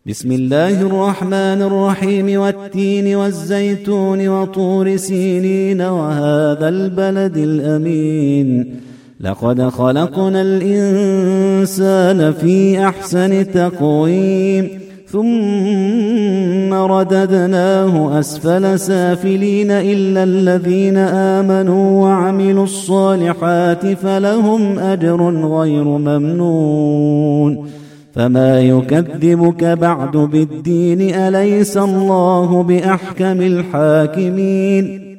بسم الله الرحمن الرحيم والتين والزيتون وطور سينين وهذا البلد الأمين لقد خلقنا الإنسان في أحسن تقويم ثم رددناه أسفل سافلين إلا الذين آمنوا وعملوا الصالحات فلهم أجر غير ممنون فما يكذبك بعد بالدين أليس الله بأحكم الحاكمين